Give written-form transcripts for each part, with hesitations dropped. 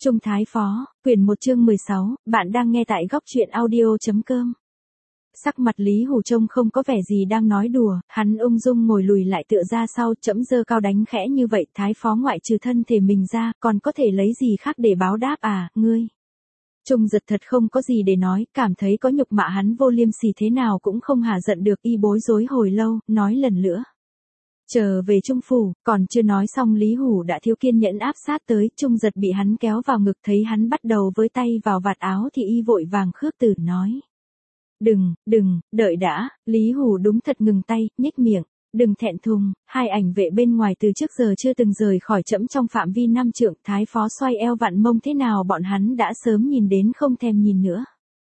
Trung Thái Phó, quyển 1 chương 16, bạn đang nghe tại góc truyện audio.com. Sắc mặt Lý Hủ trông không có vẻ gì đang nói đùa, hắn ung dung ngồi lùi lại tựa ra sau, chẫm giơ cao đánh khẽ như vậy, Thái Phó ngoại trừ thân thể mình ra, còn có thể lấy gì khác để báo đáp à, ngươi. Trung Giật thật không có gì để nói, cảm thấy có nhục mạ hắn vô liêm sỉ thế nào cũng không hả giận được, y bối rối hồi lâu, nói lần nữa. Trở về Trung phủ, còn chưa nói xong Lý Hủ đã thiếu kiên nhẫn áp sát tới, Trung Giật bị hắn kéo vào ngực, thấy hắn bắt đầu với tay vào vạt áo thì y vội vàng khước từ nói. Đừng, đợi đã, Lý Hủ đúng thật ngừng tay, nhếch miệng, đừng thẹn thùng, hai ảnh vệ bên ngoài từ trước giờ chưa từng rời khỏi trẫm trong phạm vi 5 trượng, Thái Phó xoay eo vặn mông thế nào bọn hắn đã sớm nhìn đến không thèm nhìn nữa.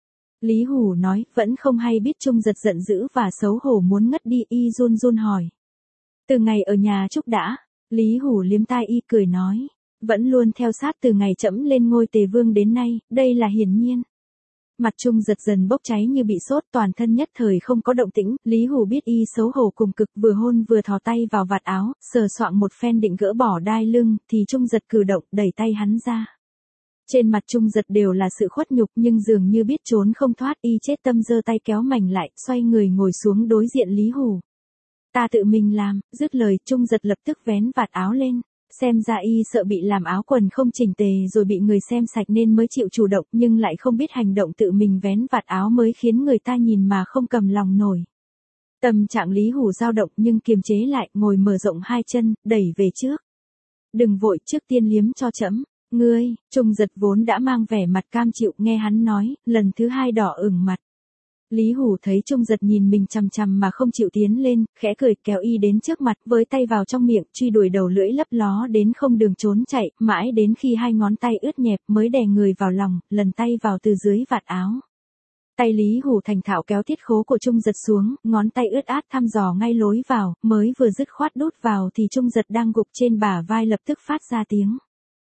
Lý Hủ nói, vẫn không hay biết Trung Giật giận dữ và xấu hổ muốn ngất đi, y run run hỏi. Từ ngày ở nhà Trúc đã, Lý Hủ liếm tai y cười nói, vẫn luôn theo sát từ ngày trẫm lên ngôi Tề Vương đến nay, đây là hiển nhiên. Mặt Trung Giật dần bốc cháy như bị sốt, toàn thân nhất thời không có động tĩnh, Lý Hủ biết y xấu hổ cùng cực, vừa hôn vừa thò tay vào vạt áo, sờ soạng một phen định gỡ bỏ đai lưng, thì Trung Giật cử động, đẩy tay hắn ra. Trên mặt Trung Giật đều là sự khuất nhục nhưng dường như biết trốn không thoát, y chết tâm giơ tay kéo mảnh lại, xoay người ngồi xuống đối diện Lý Hủ. Ta tự mình làm, dứt lời, Trung Giật lập tức vén vạt áo lên, xem ra y sợ bị làm áo quần không chỉnh tề rồi bị người xem sạch nên mới chịu chủ động, nhưng lại không biết hành động tự mình vén vạt áo mới khiến người ta nhìn mà không cầm lòng nổi. Tâm trạng Lý Hủ dao động nhưng kiềm chế lại, ngồi mở rộng hai chân, đẩy về trước. Đừng vội, trước tiên liếm cho trẫm. Ngươi, Trung Giật vốn đã mang vẻ mặt cam chịu, nghe hắn nói, lần thứ hai đỏ ửng mặt. Lý Hủ thấy Trung Giật nhìn mình chằm chằm mà không chịu tiến lên, khẽ cười, kéo y đến trước mặt, với tay vào trong miệng, truy đuổi đầu lưỡi lấp ló đến không đường trốn chạy, mãi đến khi hai ngón tay ướt nhẹp mới đè người vào lòng, lần tay vào từ dưới vạt áo. Tay Lý Hủ thành thạo kéo tiết khố của Trung Giật xuống, ngón tay ướt át thăm dò ngay lối vào, mới vừa dứt khoát đút vào thì Trung Giật đang gục trên bả vai lập tức phát ra tiếng.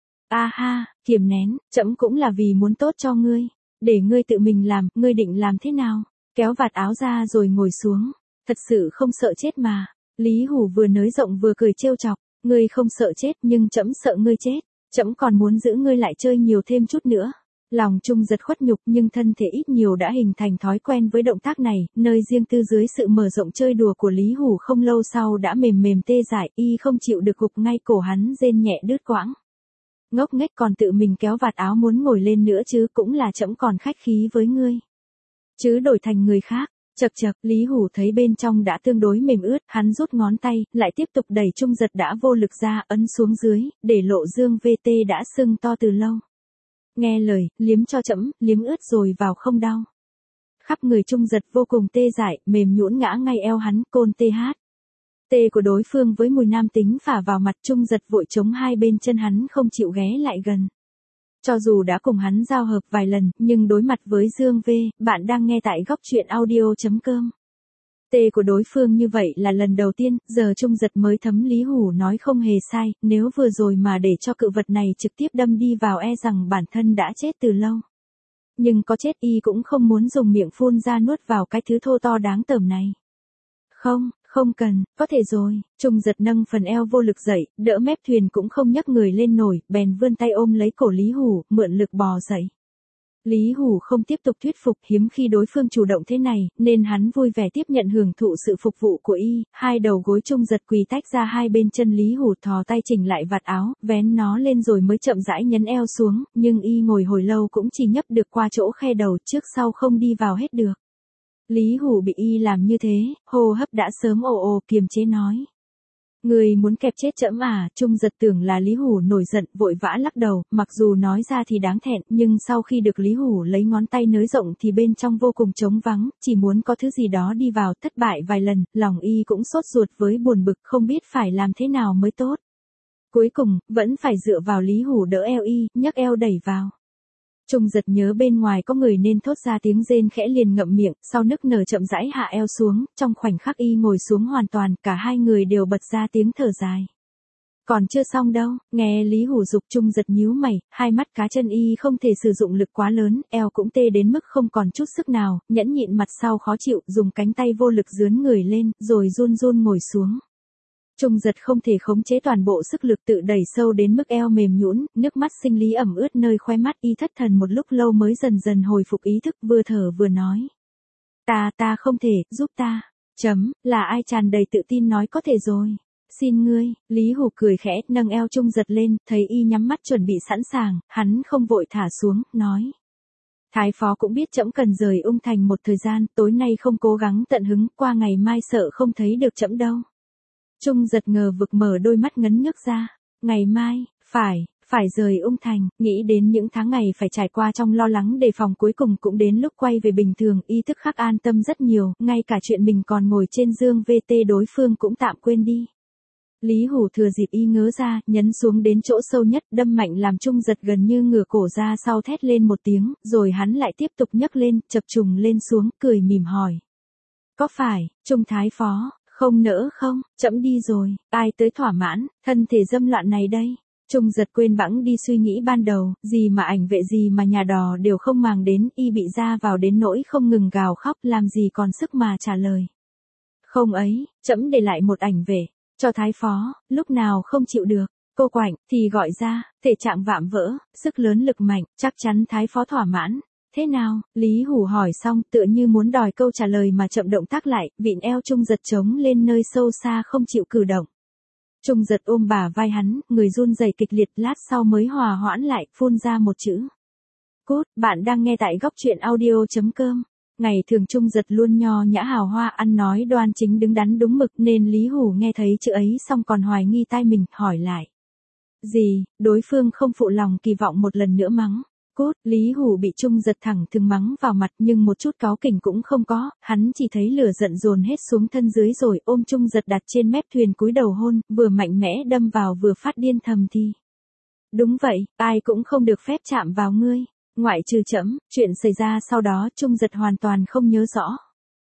A ha, kiềm nén, trẫm cũng là vì muốn tốt cho ngươi, để ngươi tự mình làm, ngươi định làm thế nào? Kéo vạt áo ra rồi ngồi xuống, thật sự không sợ chết mà. Lý Hủ vừa nới rộng vừa cười trêu chọc, ngươi không sợ chết nhưng trẫm sợ ngươi chết, trẫm còn muốn giữ ngươi lại chơi nhiều thêm chút nữa. Lòng Trung Giật khuất nhục nhưng thân thể ít nhiều đã hình thành thói quen với động tác này, nơi riêng tư dưới sự mở rộng chơi đùa của Lý Hủ không lâu sau đã mềm mềm tê dại, y không chịu được gục ngay cổ hắn rên nhẹ đứt quãng. Ngốc nghếch còn tự mình kéo vạt áo muốn ngồi lên nữa chứ, cũng là trẫm còn khách khí với ngươi. Chứ đổi thành người khác, chậc, Lý Hủ thấy bên trong đã tương đối mềm ướt, hắn rút ngón tay, lại tiếp tục đẩy Trung Giật đã vô lực ra, ấn xuống dưới, để lộ dương VT đã sưng to từ lâu. Nghe lời, liếm cho trẫm, liếm ướt rồi vào không đau. Khắp người Trung Giật vô cùng tê dại, mềm nhũn ngã ngay eo hắn, côn TH. Tê của đối phương với mùi nam tính phả vào mặt, Trung Giật vội chống hai bên chân hắn không chịu ghé lại gần. Cho dù đã cùng hắn giao hợp vài lần, nhưng đối mặt với Dương V, bạn đang nghe tại góc truyện audio.com. Tê của đối phương như vậy là lần đầu tiên, giờ Trung Giật mới thấm Lý Hủ nói không hề sai, nếu vừa rồi mà để cho cự vật này trực tiếp đâm đi vào e rằng bản thân đã chết từ lâu. Nhưng có chết y cũng không muốn dùng miệng phun ra nuốt vào cái thứ thô to đáng tởm này. Không cần, có thể rồi. Trung Giật nâng phần eo vô lực dậy, đỡ mép thuyền cũng không nhấc người lên nổi, bèn vươn tay ôm lấy cổ Lý Hủ, mượn lực bò dậy. Lý Hủ không tiếp tục thuyết phục, hiếm khi đối phương chủ động thế này, nên hắn vui vẻ tiếp nhận hưởng thụ sự phục vụ của y, hai đầu gối Trung Giật quỳ tách ra hai bên chân Lý Hủ thò tay chỉnh lại vạt áo, vén nó lên rồi mới chậm rãi nhấn eo xuống, nhưng y ngồi hồi lâu cũng chỉ nhấp được qua chỗ khe đầu, trước sau không đi vào hết được. Lý Hủ bị y làm như thế, hô hấp đã sớm ồ kiềm chế nói. Người muốn kẹp chết trẫm à? Trung Giật tưởng là Lý Hủ nổi giận, vội vã lắc đầu, mặc dù nói ra thì đáng thẹn, nhưng sau khi được Lý Hủ lấy ngón tay nới rộng thì bên trong vô cùng trống vắng, chỉ muốn có thứ gì đó đi vào, thất bại vài lần, lòng y cũng sốt ruột với buồn bực, không biết phải làm thế nào mới tốt. Cuối cùng, vẫn phải dựa vào Lý Hủ đỡ eo y, nhấc eo đẩy vào. Trung Giật nhớ bên ngoài có người nên thốt ra tiếng rên khẽ liền ngậm miệng, sau nức nở chậm rãi hạ eo xuống, trong khoảnh khắc y ngồi xuống hoàn toàn, cả hai người đều bật ra tiếng thở dài. Còn chưa xong đâu, nghe Lý Hủ dục Trung Giật nhíu mày, hai mắt cá chân y không thể sử dụng lực quá lớn, eo cũng tê đến mức không còn chút sức nào, nhẫn nhịn mặt sau khó chịu, dùng cánh tay vô lực dướn người lên, rồi run run ngồi xuống. Trung giật không thể khống chế toàn bộ sức lực tự đẩy sâu đến mức eo mềm nhũn, nước mắt sinh lý ẩm ướt nơi khóe mắt, y thất thần một lúc lâu mới dần dần hồi phục ý thức, vừa thở vừa nói. Ta không thể, giúp ta. Là ai tràn đầy tự tin nói có thể rồi. Xin ngươi, Lý Hủ cười khẽ, nâng eo Trung giật lên, thấy y nhắm mắt chuẩn bị sẵn sàng, hắn không vội thả xuống, nói. Thái phó cũng biết trẫm cần rời Ung Thành một thời gian, tối nay không cố gắng tận hứng, qua ngày mai sợ không thấy được trẫm đâu. Trung giật ngờ vực mở đôi mắt ngấn nước ra. Ngày mai, phải rời Ung Thành, nghĩ đến những tháng ngày phải trải qua trong lo lắng đề phòng, cuối cùng cũng đến lúc quay về bình thường, y thức khắc an tâm rất nhiều, ngay cả chuyện mình còn ngồi trên giường VT đối phương cũng tạm quên đi. Lý Hủ thừa dịp y ngớ ra, nhấn xuống đến chỗ sâu nhất, đâm mạnh làm Trung giật gần như ngửa cổ ra sau, thét lên một tiếng, rồi hắn lại tiếp tục nhấc lên, chập trùng lên xuống, cười mỉm hỏi. Có phải, Trung Thái phó, không nỡ không, trẫm đi rồi, ai tới thỏa mãn, thân thể dâm loạn này đây. Trung giật quên bẵng đi suy nghĩ ban đầu, gì mà ảnh vệ gì mà nhà đò đều không màng đến, y bị ra vào đến nỗi không ngừng gào khóc, làm gì còn sức mà trả lời. Không ấy, trẫm để lại một ảnh vệ, cho Thái phó, lúc nào không chịu được, cô quạnh, thì gọi ra, thể trạng vạm vỡ, sức lớn lực mạnh, chắc chắn Thái phó thỏa mãn. Thế nào, Lý Hủ hỏi xong, tựa như muốn đòi câu trả lời mà chậm động tác lại, vịn eo Trung giật trống lên nơi sâu xa không chịu cử động. Trung giật ôm bả vai hắn, người run rẩy kịch liệt, lát sau mới hòa hoãn lại, phun ra một chữ. Cút, bạn đang nghe tại góc truyện audio.com. Ngày thường Trung giật luôn nho nhã hào hoa, ăn nói đoan chính đứng đắn đúng mực, nên Lý Hủ nghe thấy chữ ấy xong còn hoài nghi tai mình, hỏi lại. Gì, đối phương không phụ lòng kỳ vọng một lần nữa mắng. Cút, Lý Hủ bị Trung giật thẳng thừng mắng vào mặt, nhưng một chút cáu kỉnh cũng không có, hắn chỉ thấy lửa giận dồn hết xuống thân dưới rồi ôm Trung giật đặt trên mép thuyền cúi đầu hôn, vừa mạnh mẽ đâm vào vừa phát điên thầm thì. Đúng vậy, ai cũng không được phép chạm vào ngươi, ngoại trừ trẫm. Chuyện xảy ra sau đó Trung giật hoàn toàn không nhớ rõ.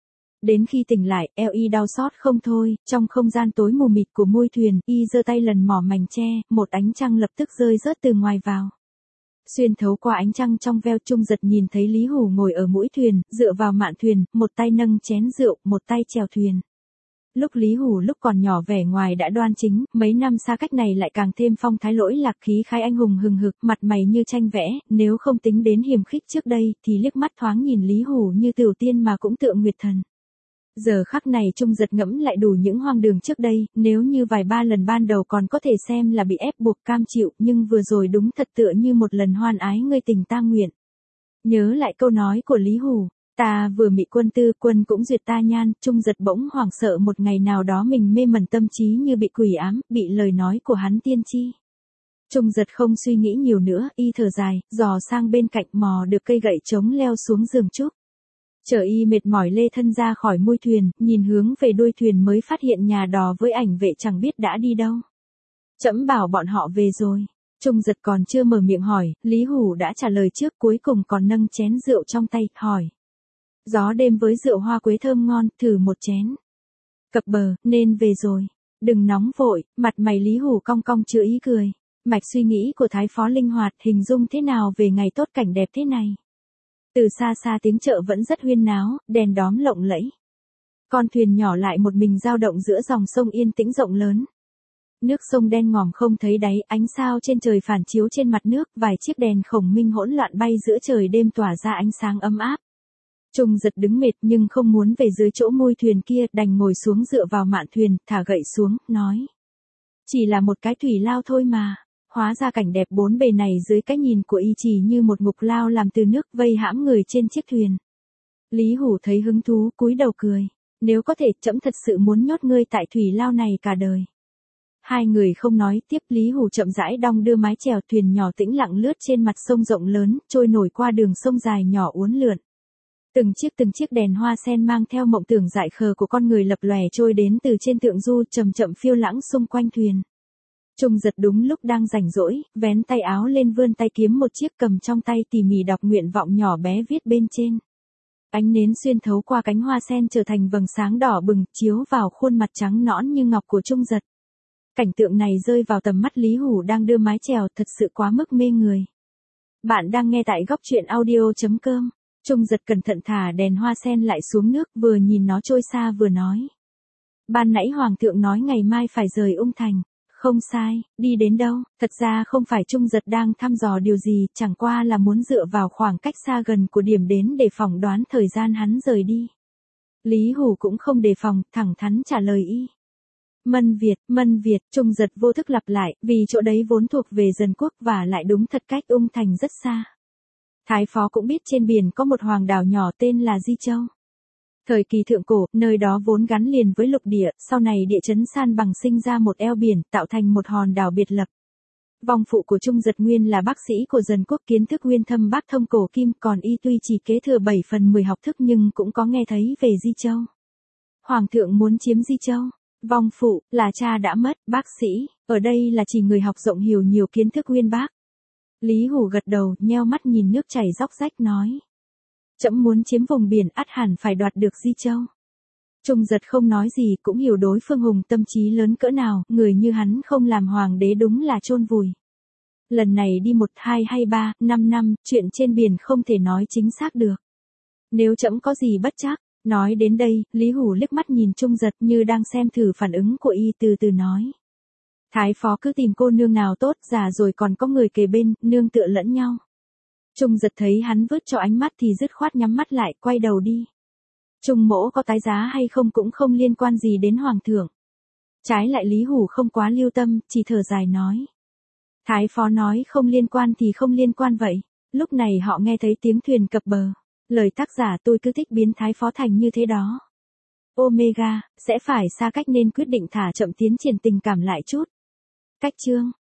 Đến khi tỉnh lại, eo y đau xót không thôi, trong không gian tối mù mịt của mui thuyền, y giơ tay lần mỏ mảnh tre, một ánh trăng lập tức rơi rớt từ ngoài vào. Xuyên thấu qua ánh trăng trong veo, Trung giật nhìn thấy Lý Hủ ngồi ở mũi thuyền, dựa vào mạn thuyền, một tay nâng chén rượu, một tay chèo thuyền. Lúc Lý Hủ lúc còn nhỏ vẻ ngoài đã đoan chính, mấy năm xa cách này lại càng thêm phong thái lỗi lạc, khí khái anh hùng hừng hực, mặt mày như tranh vẽ, nếu không tính đến hiềm khích trước đây, thì liếc mắt thoáng nhìn Lý Hủ như tửu tiên mà cũng tựa nguyệt thần. Giờ khắc này Trung giật ngẫm lại đủ những hoang đường trước đây, nếu như vài ba lần ban đầu còn có thể xem là bị ép buộc cam chịu, nhưng vừa rồi đúng thật tựa như một lần hoan ái ngươi tình ta nguyện. Nhớ lại câu nói của Lý Hủ, ta vừa mị quân tư, quân cũng duyệt ta nhan, Trung giật bỗng hoảng sợ một ngày nào đó mình mê mẩn tâm trí như bị quỷ ám, bị lời nói của hắn tiên tri. Trung giật không suy nghĩ nhiều nữa, y thở dài, dò sang bên cạnh mò được cây gậy trống leo xuống giường trúc. Chờ y mệt mỏi lê thân ra khỏi mui thuyền, nhìn hướng về đuôi thuyền mới phát hiện nhà đò với ảnh vệ chẳng biết đã đi đâu. Trẫm bảo bọn họ về rồi. Trung giật còn chưa mở miệng hỏi, Lý Hủ đã trả lời trước, cuối cùng còn nâng chén rượu trong tay, hỏi. Gió đêm với rượu hoa quế thơm ngon, thử một chén. Cập bờ, nên về rồi. Đừng nóng vội, mặt mày Lý Hủ cong cong chứa ý cười. Mạch suy nghĩ của Thái phó linh hoạt, hình dung thế nào về ngày tốt cảnh đẹp thế này. Từ xa xa tiếng chợ vẫn rất huyên náo, đèn đóm lộng lẫy. Con thuyền nhỏ lại một mình dao động giữa dòng sông yên tĩnh rộng lớn. Nước sông đen ngòm không thấy đáy, ánh sao trên trời phản chiếu trên mặt nước, vài chiếc đèn khổng minh hỗn loạn bay giữa trời đêm tỏa ra ánh sáng ấm áp. Trung giật đứng mệt nhưng không muốn về dưới chỗ mui thuyền kia, đành ngồi xuống dựa vào mạn thuyền, thả gậy xuống, nói. Chỉ là một cái thủy lao thôi mà. Hóa ra cảnh đẹp bốn bề này dưới cái nhìn của y chỉ như một ngục lao làm từ nước vây hãm người trên chiếc thuyền. Lý Hủ thấy hứng thú, cúi đầu cười. Nếu có thể, trẫm thật sự muốn nhốt ngươi tại thủy lao này cả đời. Hai người không nói tiếp, Lý Hủ chậm rãi đong đưa mái chèo, thuyền nhỏ tĩnh lặng lướt trên mặt sông rộng lớn, trôi nổi qua đường sông dài nhỏ uốn lượn. Từng chiếc đèn hoa sen mang theo mộng tưởng dại khờ của con người lập lòe trôi đến từ trên thượng du, chậm chậm phiêu lãng xung quanh thuyền. Trung giật đúng lúc đang rảnh rỗi, vén tay áo lên vươn tay kiếm một chiếc, cầm trong tay tỉ mỉ đọc nguyện vọng nhỏ bé viết bên trên. Ánh nến xuyên thấu qua cánh hoa sen trở thành vầng sáng đỏ bừng, chiếu vào khuôn mặt trắng nõn như ngọc của Trung giật. Cảnh tượng này rơi vào tầm mắt Lý Hủ đang đưa mái chèo, thật sự quá mức mê người. Bạn đang nghe tại góc truyện audio.com. Trung giật cẩn thận thả đèn hoa sen lại xuống nước, vừa nhìn nó trôi xa vừa nói. ban nãy Hoàng thượng nói ngày mai phải rời Ung Thành. Không sai, đi đến đâu, thật ra không phải Trung Giật đang thăm dò điều gì, chẳng qua là muốn dựa vào khoảng cách xa gần của điểm đến để phỏng đoán thời gian hắn rời đi. Lý Hủ cũng không đề phòng, thẳng thắn trả lời y. Mân Việt, Trung Giật vô thức lặp lại, vì chỗ đấy vốn thuộc về Dần Quốc và lại đúng thật cách Ung Thành rất xa. Thái phó cũng biết trên biển có một hoàng đảo nhỏ tên là Di Châu. Thời kỳ thượng cổ, nơi đó vốn gắn liền với lục địa, sau này địa chấn san bằng sinh ra một eo biển, tạo thành một hòn đảo biệt lập. Vong phụ của Trung Giật nguyên là bác sĩ của Dần Quốc, kiến thức uyên thâm bác thông cổ kim, còn y tuy chỉ kế thừa 7/10 học thức nhưng cũng có nghe thấy về Di Châu. Hoàng thượng muốn chiếm Di Châu. Vong phụ, là cha đã mất, bác sĩ, ở đây là chỉ người học rộng hiểu nhiều kiến thức uyên bác. Lý Hủ gật đầu, nheo mắt nhìn nước chảy róc rách nói. Trẫm muốn chiếm vùng biển ắt hẳn phải đoạt được Di Châu. Trung Giật không nói gì, cũng hiểu đối phương hùng tâm trí lớn cỡ nào, người như hắn không làm hoàng đế đúng là chôn vùi. Lần này đi 1, 2 hay 3, 5 năm, chuyện trên biển không thể nói chính xác được. Nếu trẫm có gì bất trắc, nói đến đây, Lý Hủ liếc mắt nhìn Trung Giật như đang xem thử phản ứng của y, từ từ nói. Thái phó cứ tìm cô nương nào tốt, già rồi còn có người kề bên, nương tựa lẫn nhau. Trung Giật thấy hắn vứt cho ánh mắt thì dứt khoát nhắm mắt lại, quay đầu đi. Trung mỗ có tái giá hay không cũng không liên quan gì đến hoàng thượng. Trái lại Lý Hủ không quá lưu tâm, chỉ thở dài nói. Thái phó nói không liên quan thì không liên quan vậy. Lúc này họ nghe thấy tiếng thuyền cập bờ. Lời tác giả tôi cứ thích biến thái phó thành như thế đó. Omega, sẽ phải xa cách nên quyết định thả chậm tiến triển tình cảm lại chút. Cách chương.